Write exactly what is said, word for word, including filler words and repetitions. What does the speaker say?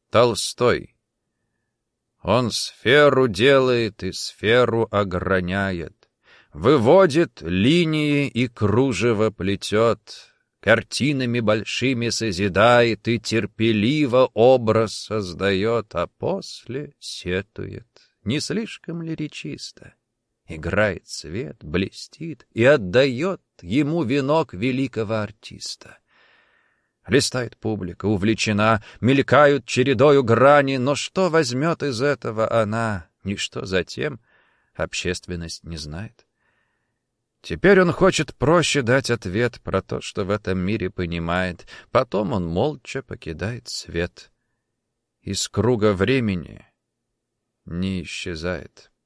Толстой. Он сферу делает и сферу ограняет, выводит линии и кружево плетет, картинами большими созидает и терпеливо образ создает, а после сетует. Не слишком ли речисто? Играет свет, блестит и отдает ему венок великого артиста. Листает публика, увлечена, мелькают чередою грани, но что возьмет из этого она, и что затем, общественность не знает. Теперь он хочет проще дать ответ про то, что в этом мире понимает, потом он молча покидает свет. Из круга времени не исчезает.